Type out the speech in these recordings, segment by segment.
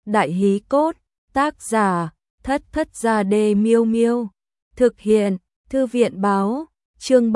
Đại hí cốt, tác giả, Thất Thất Gia Đê Miêu Miêu. Thực hiện, Thư viện báo, chương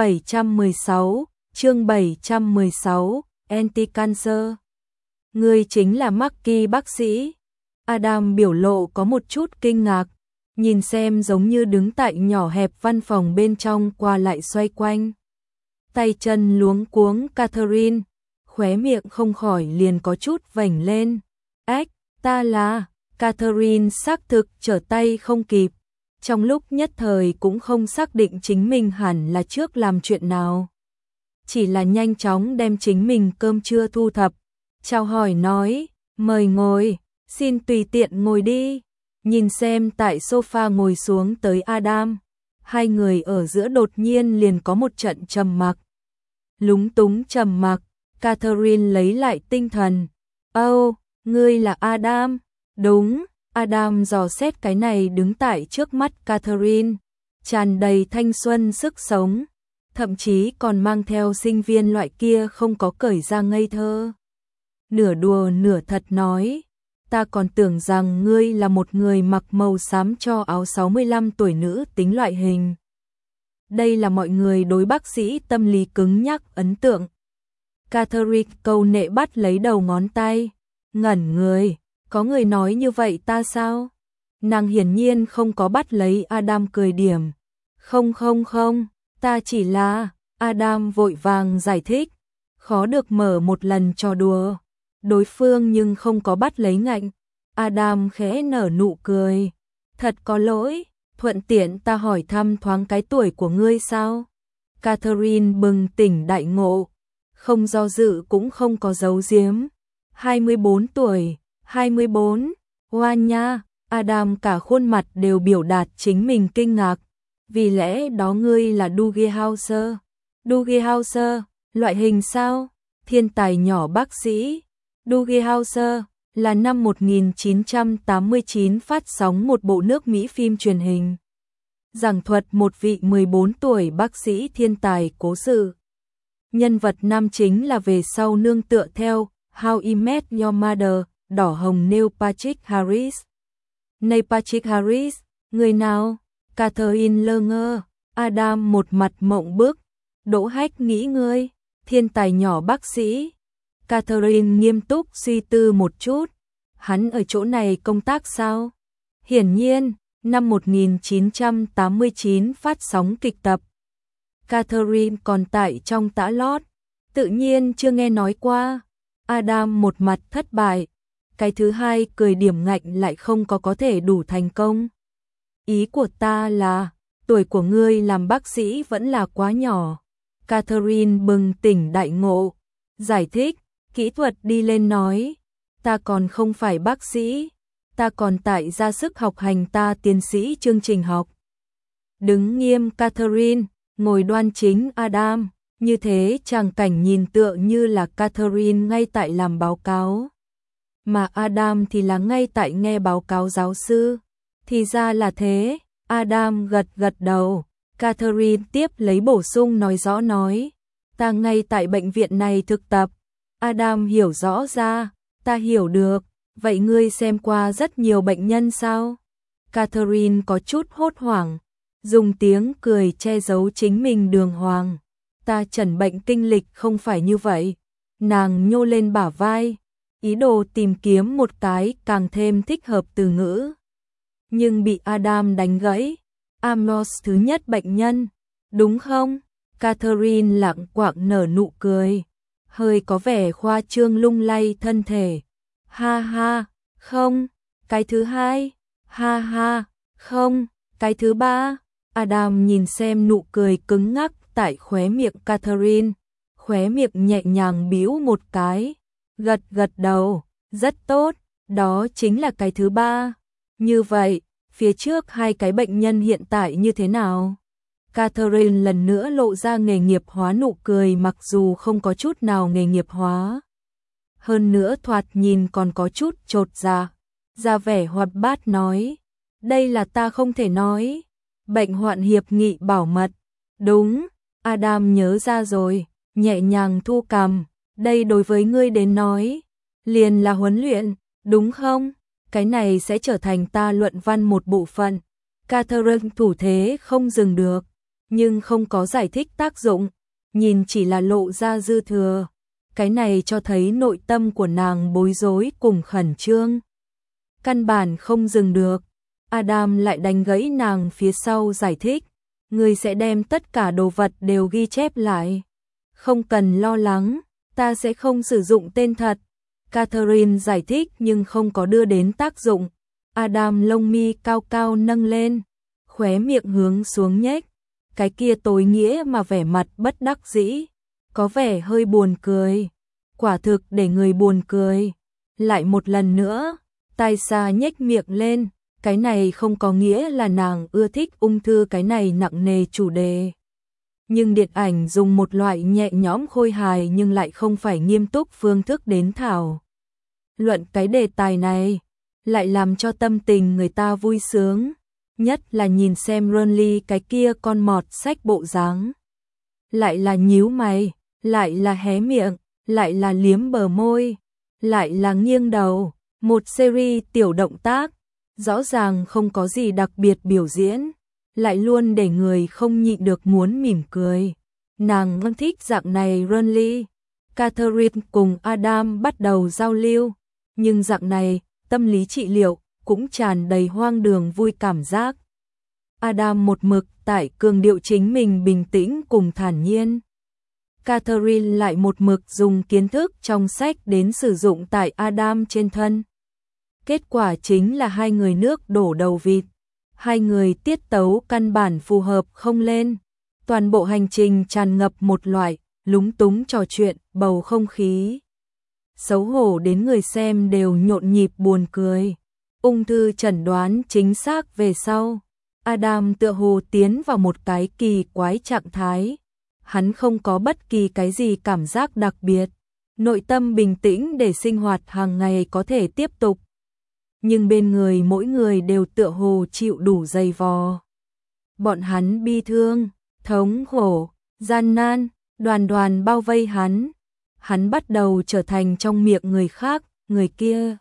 716, Anti-Cancer. Ngươi chính là Marky bác sĩ. Adam biểu lộ có một chút kinh ngạc, nhìn xem giống như đứng tại nhỏ hẹp văn phòng bên trong qua lại xoay quanh. Tay chân luống cuống Catherine, khóe miệng không khỏi liền có chút vểnh lên. Ách, ta là... Catherine xác thực trở tay không kịp, trong lúc nhất thời cũng không xác định chính mình hẳn là trước làm chuyện nào. Chỉ là nhanh chóng đem chính mình cơm trưa thu thập, chào hỏi nói, mời ngồi, xin tùy tiện ngồi đi. Nhìn xem tại sofa ngồi xuống tới Adam, hai người ở giữa đột nhiên liền có một trận trầm mặc. Lúng túng trầm mặc, Catherine lấy lại tinh thần. Âu, ngươi là Adam? Đúng, Adam dò xét cái này đứng tại trước mắt Catherine, tràn đầy thanh xuân sức sống, thậm chí còn mang theo sinh viên loại kia không có cởi ra ngây thơ. Nửa đùa nửa thật nói, ta còn tưởng rằng ngươi là một người mặc màu xám cho áo 65 tuổi nữ tính loại hình. Đây là mọi người đối bác sĩ tâm lý cứng nhắc ấn tượng. Catherine câu nệ bắt lấy đầu ngón tay, ngẩn người. Có người nói như vậy ta sao? Nàng hiển nhiên không có bắt lấy Adam cười điểm. Không, ta chỉ là... Adam vội vàng giải thích. Khó được mở một lần trò đùa. Đối phương nhưng không có bắt lấy ngạnh. Adam khẽ nở nụ cười. Thật có lỗi, thuận tiện ta hỏi thăm thoáng cái tuổi của ngươi sao? Catherine bừng tỉnh đại ngộ. Không do dự cũng không có giấu giếm. 24 tuổi. 24, hoa nha, Adam cả khuôn mặt đều biểu đạt chính mình kinh ngạc, vì lẽ đó ngươi là Dougie Hauser. Dougie Hauser, loại hình sao? Thiên tài nhỏ bác sĩ. Dougie Hauser là năm 1989 phát sóng một bộ nước Mỹ phim truyền hình. Giảng thuật một vị 14 tuổi bác sĩ thiên tài cố sự. Nhân vật nam chính là về sau nương tựa theo How I Met Your Mother. Đỏ hồng Neil Patrick Harris. Neil Patrick Harris, người nào? Catherine lơ ngơ, Adam một mặt mộng bức. Đỗ Hách nghĩ ngươi, thiên tài nhỏ bác sĩ. Catherine nghiêm túc suy tư một chút. Hắn ở chỗ này công tác sao? Hiển nhiên, năm 1989 phát sóng kịch tập. Catherine còn tại trong tã lót, tự nhiên chưa nghe nói qua. Adam một mặt thất bại. Cái thứ hai cười điểm ngạnh lại không có thể đủ thành công. Ý của ta là, tuổi của ngươi làm bác sĩ vẫn là quá nhỏ. Catherine bừng tỉnh đại ngộ, giải thích, kỹ thuật đi lên nói, ta còn không phải bác sĩ, ta còn tại ra sức học hành ta tiến sĩ chương trình học. Đứng nghiêm Catherine, ngồi đoan chính Adam, như thế tràng cảnh nhìn tựa như là Catherine ngay tại làm báo cáo. Mà Adam thì là ngay tại nghe báo cáo giáo sư. Thì ra là thế, Adam gật đầu. Catherine tiếp lấy bổ sung nói rõ nói. Ta ngay tại bệnh viện này thực tập. Adam hiểu rõ ra, ta hiểu được. Vậy ngươi xem qua rất nhiều bệnh nhân sao? Catherine có chút hốt hoảng, dùng tiếng cười che giấu chính mình đường hoàng. Ta chẩn bệnh kinh lịch không phải như vậy. Nàng nhô lên bả vai, ý đồ tìm kiếm một cái càng thêm thích hợp từ ngữ. Nhưng bị Adam đánh gãy. Amos thứ nhất bệnh nhân, đúng không? Catherine lặng quạng nở nụ cười, hơi có vẻ khoa trương lung lay thân thể. Ha ha, không. Cái thứ hai, ha ha, không. Cái thứ ba. Adam nhìn xem nụ cười cứng ngắc tại khóe miệng Catherine, khóe miệng nhẹ nhàng bĩu một cái. Gật đầu, rất tốt, đó chính là cái thứ ba. Như vậy, phía trước hai cái bệnh nhân hiện tại như thế nào? Catherine lần nữa lộ ra nghề nghiệp hóa nụ cười mặc dù không có chút nào nghề nghiệp hóa. Hơn nữa thoạt nhìn còn có chút chột dạ, ra vẻ hoạt bát nói. Đây là ta không thể nói. Bệnh hoạn hiệp nghị bảo mật. Đúng, Adam nhớ ra rồi, nhẹ nhàng thu cằm. Đây đối với ngươi đến nói, liền là huấn luyện, đúng không? cái này sẽ trở thành ta luận văn một bộ phận. Catherine thủ thế không dừng được, nhưng không có giải thích tác dụng, nhìn chỉ là lộ ra dư thừa. Cái này cho thấy nội tâm của nàng bối rối cùng khẩn trương. Căn bản không dừng được, Adam lại đánh gãy nàng phía sau giải thích, ngươi sẽ đem tất cả đồ vật đều ghi chép lại. Không cần lo lắng, ta sẽ không sử dụng tên thật. Catherine giải thích nhưng không có đưa đến tác dụng. Adam lông mi cao cao nâng lên, khóe miệng hướng xuống nhếch, cái kia tối nghĩa mà vẻ mặt bất đắc dĩ, có vẻ hơi buồn cười. Quả thực để người buồn cười. Lại một lần nữa, Taisa nhếch miệng lên, cái này không có nghĩa là nàng ưa thích ung thư cái này nặng nề chủ đề. Nhưng điện ảnh dùng một loại nhẹ nhõm khôi hài nhưng lại không phải nghiêm túc phương thức đến thảo luận cái đề tài này, lại làm cho tâm tình người ta vui sướng, nhất là nhìn xem Ronly cái kia con mọt sách bộ dáng. Lại là nhíu mày, lại là hé miệng, lại là liếm bờ môi, lại là nghiêng đầu, một series tiểu động tác, rõ ràng không có gì đặc biệt biểu diễn, lại luôn để người không nhịn được muốn mỉm cười. Nàng thích dạng này Ronly. Catherine cùng Adam bắt đầu giao lưu, nhưng dạng này, tâm lý trị liệu, cũng tràn đầy hoang đường vui cảm giác. Adam một mực tại cường điệu chính mình bình tĩnh cùng thản nhiên. Catherine lại một mực dùng kiến thức trong sách đến sử dụng tại Adam trên thân. Kết quả chính là hai người nước đổ đầu vịt. Hai người tiết tấu căn bản phù hợp không lên. Toàn bộ hành trình tràn ngập một loại lúng túng trò chuyện, bầu không khí xấu hổ đến người xem đều nhộn nhịp buồn cười. Ung thư chẩn đoán chính xác về sau, Adam tựa hồ tiến vào một cái kỳ quái trạng thái. Hắn không có bất kỳ cái gì cảm giác đặc biệt, nội tâm bình tĩnh để sinh hoạt hàng ngày có thể tiếp tục. Nhưng bên người mỗi người đều tựa hồ chịu đủ dày vò. Bọn hắn bi thương, thống khổ, gian nan, đoàn đoàn bao vây hắn. Hắn bắt đầu trở thành trong miệng người khác, người kia.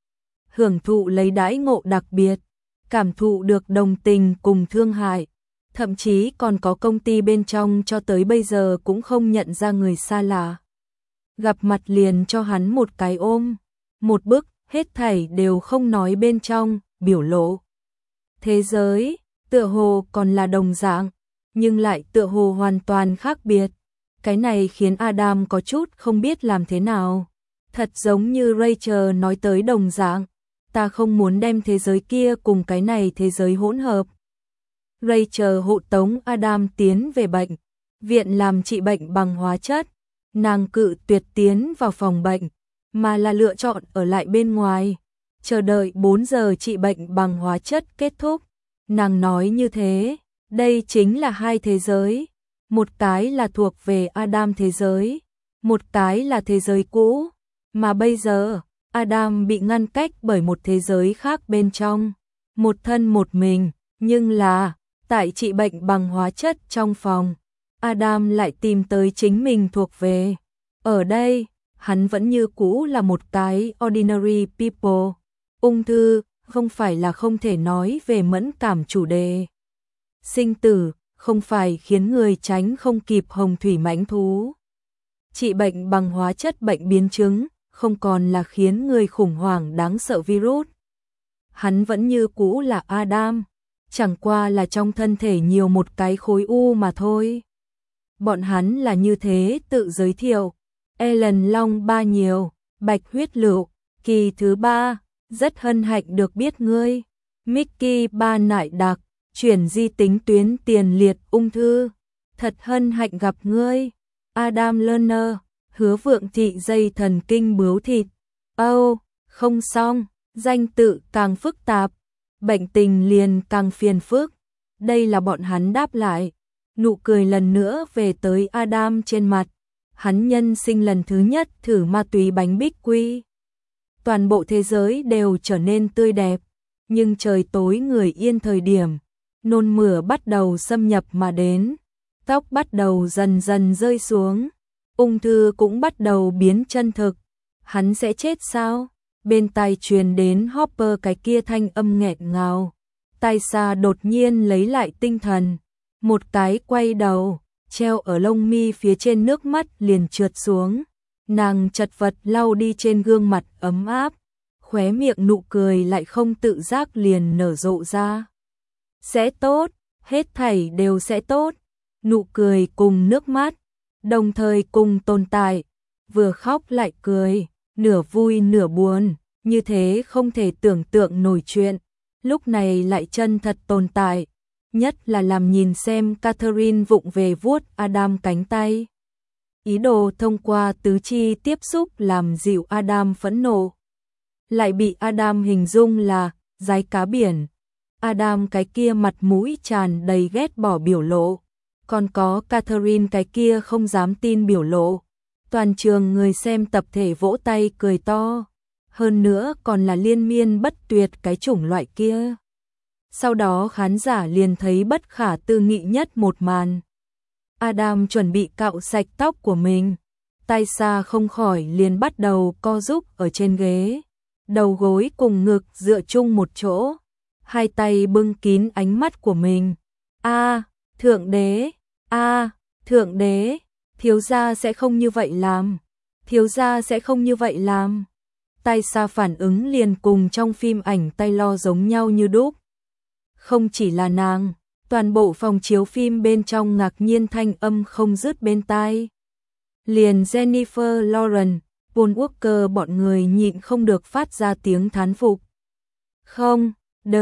Hưởng thụ lấy đãi ngộ đặc biệt, cảm thụ được đồng tình cùng thương hại. Thậm chí còn có công ty bên trong cho tới bây giờ cũng không nhận ra người xa lạ. Gặp mặt liền cho hắn một cái ôm, một bức, hết thảy đều không nói bên trong, biểu lộ. Thế giới, tựa hồ còn là đồng dạng, nhưng lại tựa hồ hoàn toàn khác biệt. Cái này khiến Adam có chút không biết làm thế nào. Thật giống như Rachel nói tới đồng dạng, ta không muốn đem thế giới kia cùng cái này thế giới hỗn hợp. Rachel hộ tống Adam tiến về bệnh viện làm trị bệnh bằng hóa chất. Nàng cự tuyệt tiến vào phòng bệnh, mà là lựa chọn ở lại bên ngoài, chờ đợi 4 giờ trị bệnh bằng hóa chất kết thúc. Nàng nói như thế, đây chính là hai thế giới. Một cái là thuộc về Adam thế giới, một cái là thế giới cũ. Mà bây giờ, Adam bị ngăn cách bởi một thế giới khác bên trong. Một thân một mình, nhưng là tại trị bệnh bằng hóa chất trong phòng, Adam lại tìm tới chính mình thuộc về. Ở đây, hắn vẫn như cũ là một cái ordinary people. Ung thư không phải là không thể nói về mẫn cảm chủ đề. Sinh tử không phải khiến người tránh không kịp hồng thủy mãnh thú. Trị bệnh bằng hóa chất bệnh biến chứng không còn là khiến người khủng hoảng đáng sợ virus. Hắn vẫn như cũ là Adam, chẳng qua là trong thân thể nhiều một cái khối u mà thôi. Bọn hắn là như thế tự giới thiệu. Ellen Long ba nhiều, bạch huyết lựu, kỳ thứ 3, rất hân hạnh được biết ngươi. Mickey ba nại đặc, chuyển di tính tuyến tiền liệt ung thư, thật hân hạnh gặp ngươi. Adam Lerner, hứa vượng thị dây thần kinh bướu thịt. Không xong, danh tự càng phức tạp, bệnh tình liền càng phiền phức. Đây là bọn hắn đáp lại, nụ cười lần nữa về tới Adam trên mặt. Hắn nhân sinh lần thứ nhất thử ma túy bánh bích quy. Toàn bộ thế giới đều trở nên tươi đẹp, nhưng trời tối người yên thời điểm, nôn mửa bắt đầu xâm nhập mà đến, tóc bắt đầu dần dần rơi xuống, ung thư cũng bắt đầu biến chân thực. Hắn sẽ chết sao? Bên tai truyền đến Hopper cái kia thanh âm nghẹn ngào. Taysa đột nhiên lấy lại tinh thần, một cái quay đầu, treo ở lông mi phía trên nước mắt liền trượt xuống. Nàng chật vật lau đi trên gương mặt ấm áp, khóe miệng nụ cười lại không tự giác liền nở rộ ra. Sẽ tốt, hết thảy đều sẽ tốt. Nụ cười cùng nước mắt, đồng thời cùng tồn tại, vừa khóc lại cười, nửa vui nửa buồn, như thế không thể tưởng tượng nổi chuyện, lúc này lại chân thật tồn tại, nhất là làm nhìn xem Catherine vụng về vuốt Adam cánh tay. Ý đồ thông qua tứ chi tiếp xúc làm dịu Adam phẫn nộ. Lại bị Adam hình dung là dái cá biển. Adam cái kia mặt mũi tràn đầy ghét bỏ biểu lộ, còn có Catherine cái kia không dám tin biểu lộ. Toàn trường người xem tập thể vỗ tay cười to, hơn nữa còn là liên miên bất tuyệt cái chủng loại kia. Sau đó khán giả liền thấy bất khả tư nghị nhất một màn. Adam chuẩn bị cạo sạch tóc của mình, Taysa không khỏi liền bắt đầu co rúm ở trên ghế, đầu gối cùng ngực dựa chung một chỗ, hai tay bưng kín ánh mắt của mình. Thượng đế, thượng đế, thiếu gia sẽ không như vậy làm, thiếu gia sẽ không như vậy làm. Taysa phản ứng liền cùng trong phim ảnh Taylor giống nhau như đúc. Không chỉ là nàng, toàn bộ phòng chiếu phim bên trong ngạc nhiên thanh âm không dứt bên tai. Liền Jennifer Lawrence, Paul Walker bọn người nhịn không được phát ra tiếng thán phục. Không,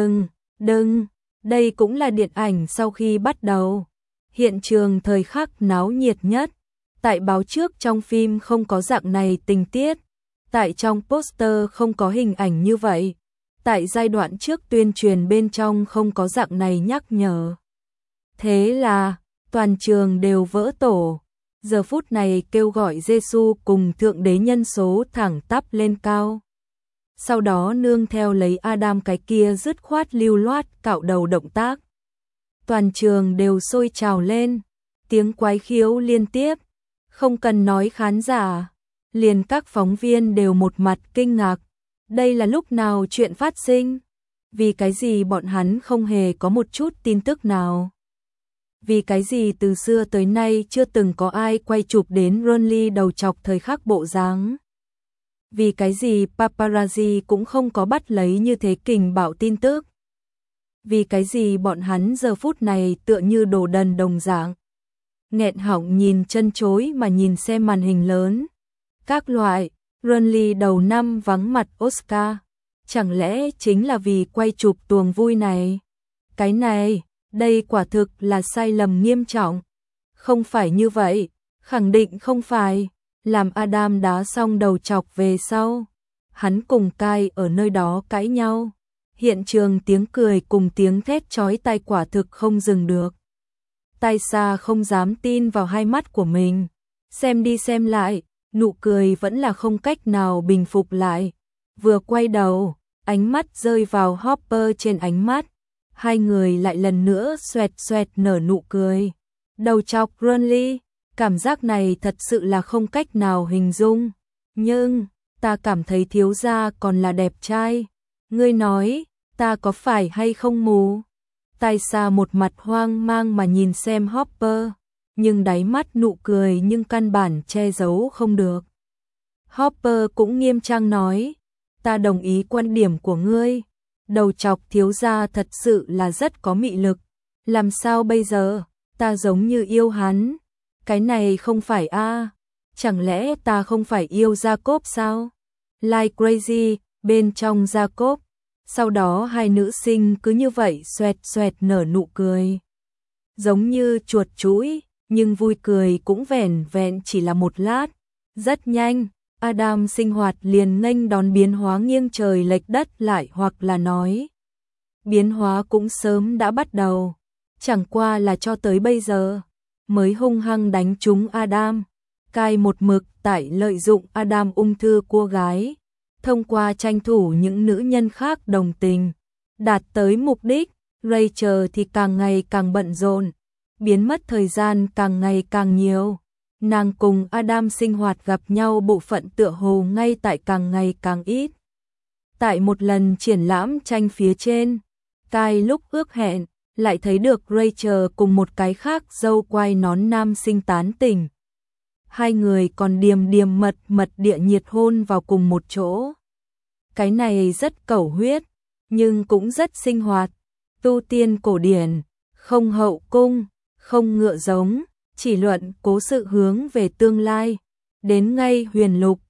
đừng, đây cũng là điện ảnh sau khi bắt đầu. Hiện trường thời khắc náo nhiệt nhất. Tại báo trước trong phim không có dạng này tình tiết. Tại trong poster không có hình ảnh như vậy. Tại giai đoạn trước tuyên truyền bên trong không có dạng này nhắc nhở. Thế là, toàn trường đều vỡ tổ. Giờ phút này kêu gọi Giêsu cùng Thượng Đế nhân số thẳng tắp lên cao. Sau đó nương theo lấy Adam cái kia dứt khoát lưu loát cạo đầu động tác. Toàn trường đều sôi trào lên, tiếng quái khiếu liên tiếp, không cần nói khán giả, liền các phóng viên đều một mặt kinh ngạc. Đây là lúc nào chuyện phát sinh? Vì cái gì bọn hắn không hề có một chút tin tức nào? Vì cái gì từ xưa tới nay chưa từng có ai quay chụp đến Ronly đầu chọc thời khắc bộ dáng? Vì cái gì paparazzi cũng không có bắt lấy như thế kình bạo tin tức? Vì cái gì bọn hắn giờ phút này tựa như đồ đần đồng dạng? Nghẹn họng nhìn chân chối mà nhìn xem màn hình lớn. Các loại, Ronly đầu năm vắng mặt Oscar. Chẳng lẽ chính là vì quay chụp tuồng vui này? Cái này, đây quả thực là sai lầm nghiêm trọng. Không phải như vậy, khẳng định không phải. Làm Adam đá xong đầu chọc về sau, hắn cùng Kai ở nơi đó cãi nhau. Hiện trường tiếng cười cùng tiếng thét chói tai quả thực không dừng được. Taysa không dám tin vào hai mắt của mình. Xem đi xem lại, nụ cười vẫn là không cách nào bình phục lại. Vừa quay đầu, ánh mắt rơi vào Hopper trên ánh mắt. Hai người lại lần nữa xoẹt xoẹt nở nụ cười. Đầu chọc Ronly, cảm giác này thật sự là không cách nào hình dung. Nhưng, ta cảm thấy thiếu gia còn là đẹp trai. Ngươi nói, ta có phải hay không mù? Taysa một mặt hoang mang mà nhìn xem Hopper, nhưng đáy mắt nụ cười nhưng căn bản che giấu không được. Hopper cũng nghiêm trang nói, ta đồng ý quan điểm của ngươi. Đầu chọc thiếu gia thật sự là rất có mị lực. Làm sao bây giờ? Ta giống như yêu hắn. Cái này không phải chẳng lẽ ta không phải yêu Jacob sao? Like crazy, bên trong Jacob. Sau đó hai nữ sinh cứ như vậy xoẹt xoẹt nở nụ cười. Giống như chuột chũi, nhưng vui cười cũng vẻn vẹn chỉ là một lát. Rất nhanh, Adam sinh hoạt liền nghênh đón biến hóa nghiêng trời lệch đất lại, hoặc là nói, biến hóa cũng sớm đã bắt đầu. Chẳng qua là cho tới bây giờ mới hung hăng đánh trúng Adam. Kai một mực tại lợi dụng Adam ung thư cô gái, thông qua tranh thủ những nữ nhân khác đồng tình, đạt tới mục đích. Rachel thì càng ngày càng bận rộn, biến mất thời gian càng ngày càng nhiều. Nàng cùng Adam sinh hoạt gặp nhau bộ phận tựa hồ ngay tại càng ngày càng ít. Tại một lần triển lãm tranh phía trên, Kai lúc ước hẹn, lại thấy được Rachel cùng một cái khác dâu quai nón nam sinh tán tỉnh. Hai người còn điềm điềm mật mật địa nhiệt hôn vào cùng một chỗ. Cái này rất cẩu huyết, nhưng cũng rất sinh hoạt. Tu tiên cổ điển, không hậu cung, không ngựa giống, chỉ luận cố sự hướng về tương lai. Đến ngay huyền lục,